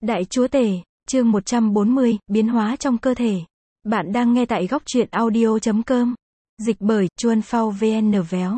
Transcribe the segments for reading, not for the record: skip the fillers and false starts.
Đại Chúa Tể, chương 140, biến hóa trong cơ thể. Bạn đang nghe tại góc truyện audio.com. Dịch bởi Chuan Phao VN.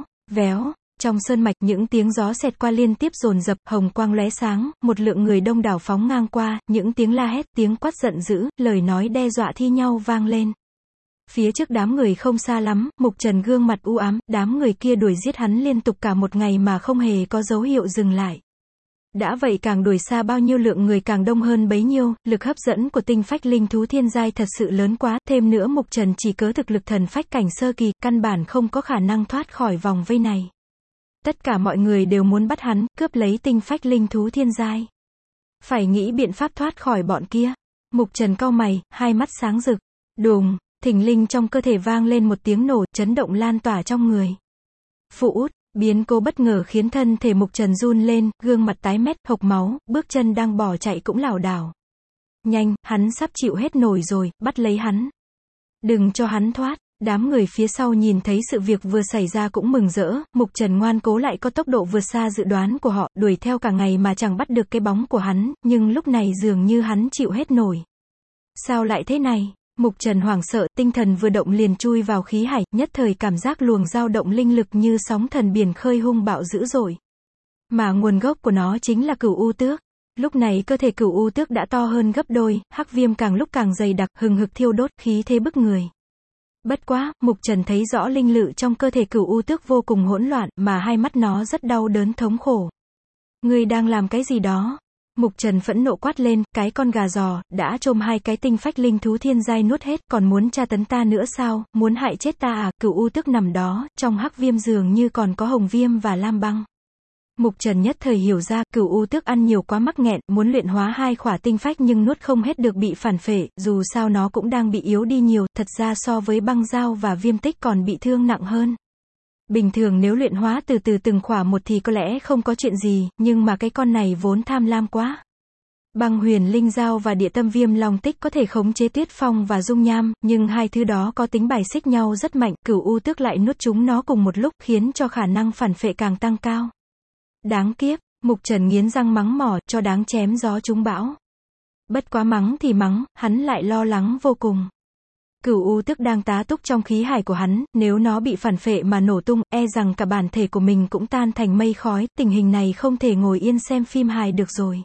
Véo. Trong sơn mạch, những tiếng gió xẹt qua liên tiếp dồn dập, hồng quang lóe sáng, một lượng người đông đảo phóng ngang qua, những tiếng la hét, tiếng quát giận dữ, lời nói đe dọa thi nhau vang lên. Phía trước đám người không xa lắm, Mục Trần gương mặt u ám, đám người kia đuổi giết hắn liên tục cả một ngày mà không hề có dấu hiệu dừng lại. Đã vậy càng đuổi xa bao nhiêu lượng người càng đông hơn bấy nhiêu, lực hấp dẫn của tinh phách linh thú thiên giai thật sự lớn quá, thêm nữa Mục Trần chỉ cớ thực lực thần phách cảnh sơ kỳ, căn bản không có khả năng thoát khỏi vòng vây này. Tất cả mọi người đều muốn bắt hắn, cướp lấy tinh phách linh thú thiên giai. Phải nghĩ biện pháp thoát khỏi bọn kia. Mục Trần cau mày, hai mắt sáng rực. Đùng, thình lình trong cơ thể vang lên một tiếng nổ, chấn động lan tỏa trong người. Phụ út. Biến cố bất ngờ khiến thân thể Mục Trần run lên, gương mặt tái mét, hộc máu, bước chân đang bỏ chạy cũng lảo đảo. Nhanh, hắn sắp chịu hết nổi rồi, bắt lấy hắn. Đừng cho hắn thoát. Đám người phía sau nhìn thấy sự việc vừa xảy ra cũng mừng rỡ, Mục Trần ngoan cố lại có tốc độ vượt xa dự đoán của họ, đuổi theo cả ngày mà chẳng bắt được cái bóng của hắn, nhưng lúc này dường như hắn chịu hết nổi. Sao lại thế này? Mục Trần hoảng sợ, tinh thần vừa động liền chui vào khí hải, nhất thời cảm giác luồng dao động linh lực như sóng thần biển khơi hung bạo dữ dội. Mà nguồn gốc của nó chính là Cửu U Tước. Lúc này cơ thể Cửu U Tước đã to hơn gấp đôi, hắc viêm càng lúc càng dày đặc, hừng hực thiêu đốt, khí thế bức người. Bất quá, Mục Trần thấy rõ linh lự trong cơ thể Cửu U Tước vô cùng hỗn loạn, mà hai mắt nó rất đau đớn thống khổ. Ngươi đang làm cái gì đó? Mục Trần phẫn nộ quát lên, cái con gà giò, đã trôm hai cái tinh phách linh thú thiên giai nuốt hết, còn muốn tra tấn ta nữa sao, muốn hại chết ta à? Cửu U Tước nằm đó, trong hắc viêm dường như còn có hồng viêm và lam băng. Mục Trần nhất thời hiểu ra, Cửu U Tước ăn nhiều quá mắc nghẹn, muốn luyện hóa hai khỏa tinh phách nhưng nuốt không hết được bị phản phệ, dù sao nó cũng đang bị yếu đi nhiều, thật ra so với băng dao và viêm tích còn bị thương nặng hơn. Bình thường nếu luyện hóa từ từ từng khỏa một thì có lẽ không có chuyện gì, nhưng mà cái con này vốn tham lam quá. Băng huyền linh dao và địa tâm viêm long tích có thể khống chế tuyết phong và dung nham, nhưng hai thứ đó có tính bài xích nhau rất mạnh, Cửu U Tước lại nuốt chúng nó cùng một lúc, khiến cho khả năng phản phệ càng tăng cao. Đáng kiếp, Mục Trần nghiến răng mắng mỏ, cho đáng chém gió trúng bão. Bất quá mắng thì mắng, hắn lại lo lắng vô cùng. Cửu U Tước đang tá túc trong khí hải của hắn, nếu nó bị phản phệ mà nổ tung, e rằng cả bản thể của mình cũng tan thành mây khói, tình hình này không thể ngồi yên xem phim hài được rồi.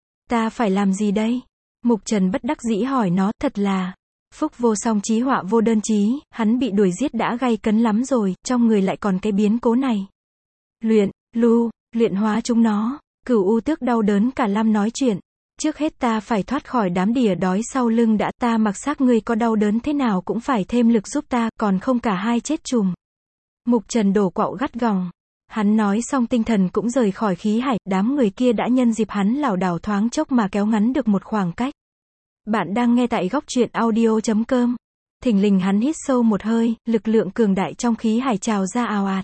Ta phải làm gì đây? Mục Trần bất đắc dĩ hỏi nó, thật là phúc vô song chí họa vô đơn chí, hắn bị đuổi giết đã gay cấn lắm rồi, trong người lại còn cái biến cố này. Luyện hóa chúng nó. Cửu U Tước đau đớn cả lăm nói chuyện. Trước hết ta phải thoát khỏi đám đỉa đói sau lưng đã, ta mặc xác ngươi có đau đớn thế nào cũng phải thêm lực giúp ta, còn không cả hai chết chùm. Mục Trần đổ quạo gắt gỏng. Hắn nói xong tinh thần cũng rời khỏi khí hải, đám người kia đã nhân dịp hắn lảo đảo thoáng chốc mà kéo ngắn được một khoảng cách. Bạn đang nghe tại góc truyện audio.com. Thình lình hắn hít sâu một hơi, lực lượng cường đại trong khí hải trào ra ào ạt.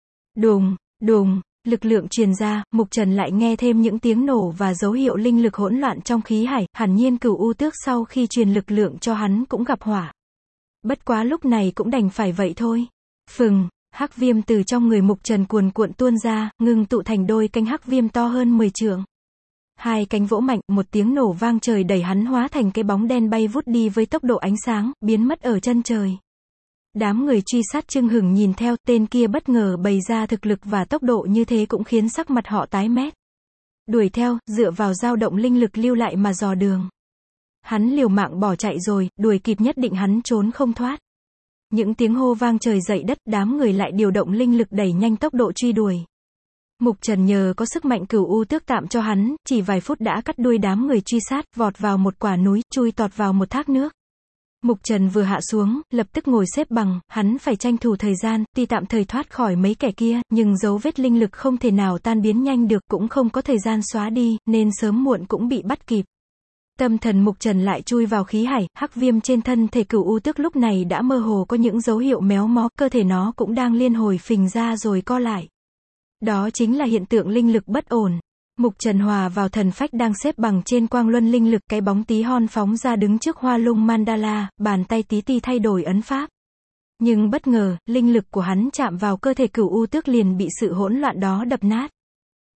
Đùng. Lực lượng truyền ra, Mục Trần lại nghe thêm những tiếng nổ và dấu hiệu linh lực hỗn loạn trong khí hải, hẳn nhiên Cửu U Tước sau khi truyền lực lượng cho hắn cũng gặp hỏa. Bất quá lúc này cũng đành phải vậy thôi. Phừng, hắc viêm từ trong người Mục Trần cuồn cuộn tuôn ra, ngưng tụ thành đôi cánh hắc viêm to hơn 10 trượng. Hai cánh vỗ mạnh, một tiếng nổ vang trời đẩy hắn hóa thành cái bóng đen bay vút đi với tốc độ ánh sáng, biến mất ở chân trời. Đám người truy sát chưng hửng nhìn theo, tên kia bất ngờ bày ra thực lực và tốc độ như thế cũng khiến sắc mặt họ tái mét. Đuổi theo, dựa vào dao động linh lực lưu lại mà dò đường. Hắn liều mạng bỏ chạy rồi, đuổi kịp nhất định hắn trốn không thoát. Những tiếng hô vang trời dậy đất, đám người lại điều động linh lực đẩy nhanh tốc độ truy đuổi. Mục Trần nhờ có sức mạnh Cửu U Tước tạm cho hắn, chỉ vài phút đã cắt đuôi đám người truy sát, vọt vào một quả núi, chui tọt vào một thác nước. Mục Trần vừa hạ xuống, lập tức ngồi xếp bằng, hắn phải tranh thủ thời gian, tuy tạm thời thoát khỏi mấy kẻ kia, nhưng dấu vết linh lực không thể nào tan biến nhanh được, cũng không có thời gian xóa đi, nên sớm muộn cũng bị bắt kịp. Tâm thần Mục Trần lại chui vào khí hải, hắc viêm trên thân thể Cửu U Tước lúc này đã mơ hồ có những dấu hiệu méo mó, cơ thể nó cũng đang liên hồi phình ra rồi co lại. Đó chính là hiện tượng linh lực bất ổn. Mục Trần hòa vào thần phách đang xếp bằng trên quang luân linh lực, cái bóng tí hon phóng ra đứng trước hoa lung mandala, bàn tay tí ti thay đổi ấn pháp. Nhưng bất ngờ, linh lực của hắn chạm vào cơ thể Cửu U Tước liền bị sự hỗn loạn đó đập nát.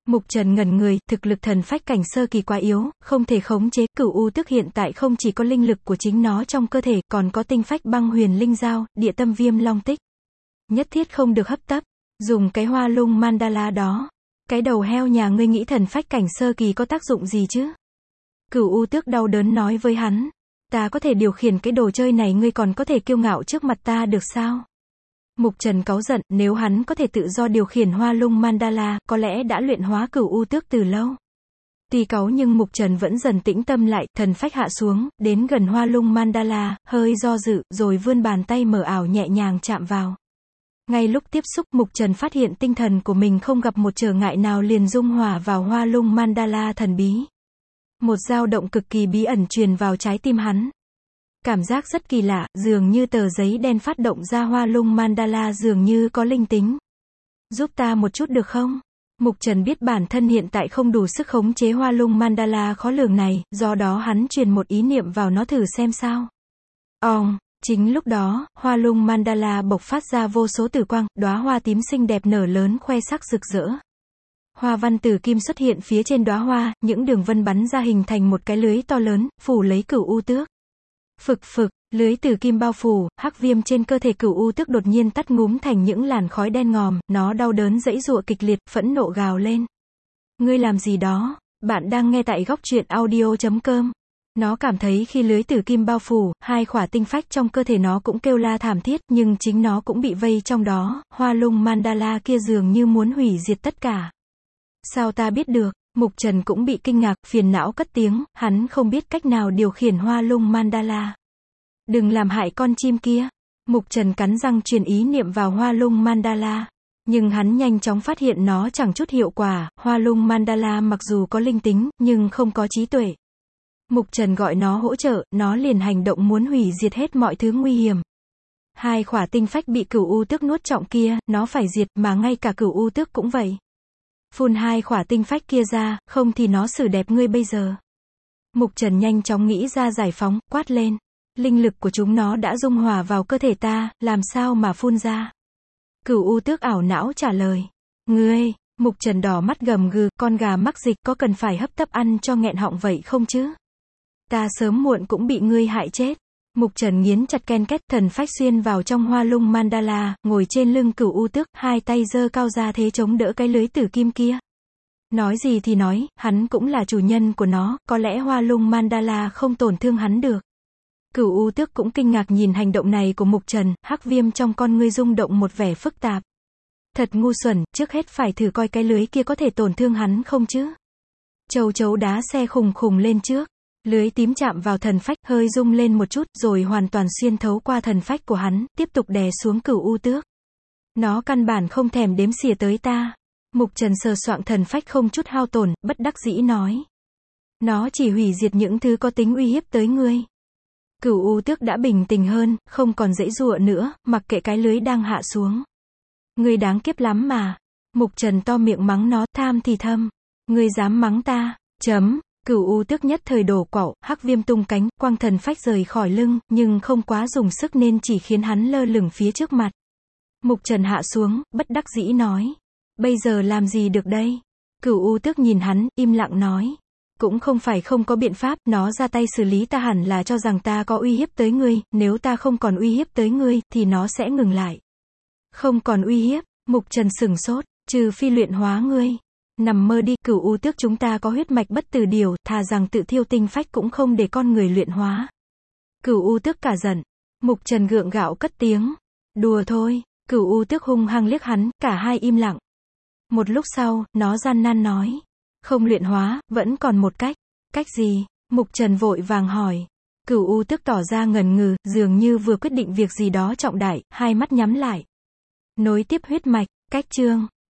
Mục Trần ngẩn người, thực lực thần phách cảnh sơ kỳ quá yếu, không thể khống chế. Cửu U Tước hiện tại không chỉ có linh lực của chính nó trong cơ thể, còn có tinh phách băng huyền linh dao, địa tâm viêm long tích. Nhất thiết không được hấp tấp. Dùng cái hoa lung mandala đó. Cái đầu heo nhà ngươi nghĩ thần phách cảnh sơ kỳ có tác dụng gì chứ? Cửu U Tước đau đớn nói với hắn. Ta có thể điều khiển cái đồ chơi này, ngươi còn có thể kiêu ngạo trước mặt ta được sao? Mục Trần cáu giận, nếu hắn có thể tự do điều khiển hoa lung mandala, có lẽ đã luyện hóa Cửu U Tước từ lâu. Tuy cáu nhưng Mục Trần vẫn dần tĩnh tâm lại, thần phách hạ xuống, đến gần hoa lung mandala, hơi do dự, rồi vươn bàn tay mờ ảo nhẹ nhàng chạm vào. Ngay lúc tiếp xúc, Mục Trần phát hiện tinh thần của mình không gặp một trở ngại nào, liền dung hòa vào hoa lung mandala thần bí. Một dao động cực kỳ bí ẩn truyền vào trái tim hắn. Cảm giác rất kỳ lạ, dường như tờ giấy đen phát động ra hoa lung mandala dường như có linh tính. Giúp ta một chút được không? Mục Trần biết bản thân hiện tại không đủ sức khống chế hoa lung mandala khó lường này, do đó hắn truyền một ý niệm vào nó thử xem sao. Chính lúc đó, hoa lung mandala bộc phát ra vô số tử quang, đóa hoa tím xinh đẹp nở lớn khoe sắc rực rỡ. Hoa văn tử kim xuất hiện phía trên đóa hoa, những đường vân bắn ra hình thành một cái lưới to lớn, phủ lấy Cửu U Tước. Phực phực, lưới tử kim bao phủ, hắc viêm trên cơ thể Cửu U Tước đột nhiên tắt ngúm thành những làn khói đen ngòm, nó đau đớn giãy giụa kịch liệt, phẫn nộ gào lên. Ngươi làm gì đó? Bạn đang nghe tại góc truyện audio.com. Nó cảm thấy khi lưới tử kim bao phủ, hai khỏa tinh phách trong cơ thể nó cũng kêu la thảm thiết, nhưng chính nó cũng bị vây trong đó, hoa lung mandala kia dường như muốn hủy diệt tất cả. Sao ta biết được? Mục Trần cũng bị kinh ngạc, phiền não cất tiếng, hắn không biết cách nào điều khiển hoa lung mandala. Đừng làm hại con chim kia. Mục Trần cắn răng truyền ý niệm vào hoa lung mandala. Nhưng hắn nhanh chóng phát hiện nó chẳng chút hiệu quả, hoa lung mandala mặc dù có linh tính, nhưng không có trí tuệ. Mục Trần gọi nó hỗ trợ, nó liền hành động muốn hủy diệt hết mọi thứ nguy hiểm. Hai khỏa tinh phách bị Cửu U Tước nuốt trọn kia, nó phải diệt, mà ngay cả Cửu U Tước cũng vậy. Phun hai khỏa tinh phách kia ra, không thì nó xử đẹp ngươi bây giờ. Mục Trần nhanh chóng nghĩ ra giải phóng, quát lên. Linh lực của chúng nó đã dung hòa vào cơ thể ta, làm sao mà phun ra? Cửu U Tước ảo não trả lời. Ngươi, Mục Trần đỏ mắt gầm gừ, con gà mắc dịch có cần phải hấp tấp ăn cho nghẹn họng vậy không chứ? Ta sớm muộn cũng bị ngươi hại chết. Mục Trần nghiến chặt ken két, thần phách xuyên vào trong hoa lung mandala, ngồi trên lưng Cửu U Tước, hai tay giơ cao ra thế chống đỡ cái lưới tử kim kia. Nói gì thì nói, hắn cũng là chủ nhân của nó, có lẽ hoa lung mandala không tổn thương hắn được. Cửu U Tước cũng kinh ngạc nhìn hành động này của Mục Trần, hắc viêm trong con ngươi rung động một vẻ phức tạp. Thật ngu xuẩn, trước hết phải thử coi cái lưới kia có thể tổn thương hắn không chứ. Châu chấu đá xe khùng khùng lên trước. Lưới tím chạm vào thần phách, hơi rung lên một chút, rồi hoàn toàn xuyên thấu qua thần phách của hắn, tiếp tục đè xuống Cửu U Tước. Nó căn bản không thèm đếm xỉa tới ta. Mục Trần sờ soạng thần phách không chút hao tổn, bất đắc dĩ nói. Nó chỉ hủy diệt những thứ có tính uy hiếp tới ngươi. Cửu U Tước đã bình tĩnh hơn, không còn giãy giụa nữa, mặc kệ cái lưới đang hạ xuống. Ngươi đáng kiếp lắm mà. Mục Trần to miệng mắng nó, tham thì thâm. Ngươi dám mắng ta, Cửu U Tước nhất thời đổ quạo, hắc viêm tung cánh, quang thần phách rời khỏi lưng, nhưng không quá dùng sức nên chỉ khiến hắn lơ lửng phía trước mặt. Mục Trần hạ xuống, bất đắc dĩ nói. Bây giờ làm gì được đây? Cửu U Tước nhìn hắn, im lặng nói. Cũng không phải không có biện pháp, nó ra tay xử lý ta hẳn là cho rằng ta có uy hiếp tới ngươi, nếu ta không còn uy hiếp tới ngươi, thì nó sẽ ngừng lại. Không còn uy hiếp, Mục Trần sửng sốt, trừ phi luyện hóa ngươi. Nằm mơ đi, Cửu U Tước chúng ta có huyết mạch bất tử điều, thà rằng tự thiêu tinh phách cũng không để con người luyện hóa. Cửu U Tước cả giận. Mục Trần gượng gạo cất tiếng. Đùa thôi. Cửu U Tước hung hăng liếc hắn, cả hai im lặng. Một lúc sau, nó gian nan nói. Không luyện hóa, vẫn còn một cách. Cách gì? Mục Trần vội vàng hỏi. Cửu U Tước tỏ ra ngần ngừ, dường như vừa quyết định việc gì đó trọng đại, hai mắt nhắm lại. Nối tiếp huyết mạch, cách chương.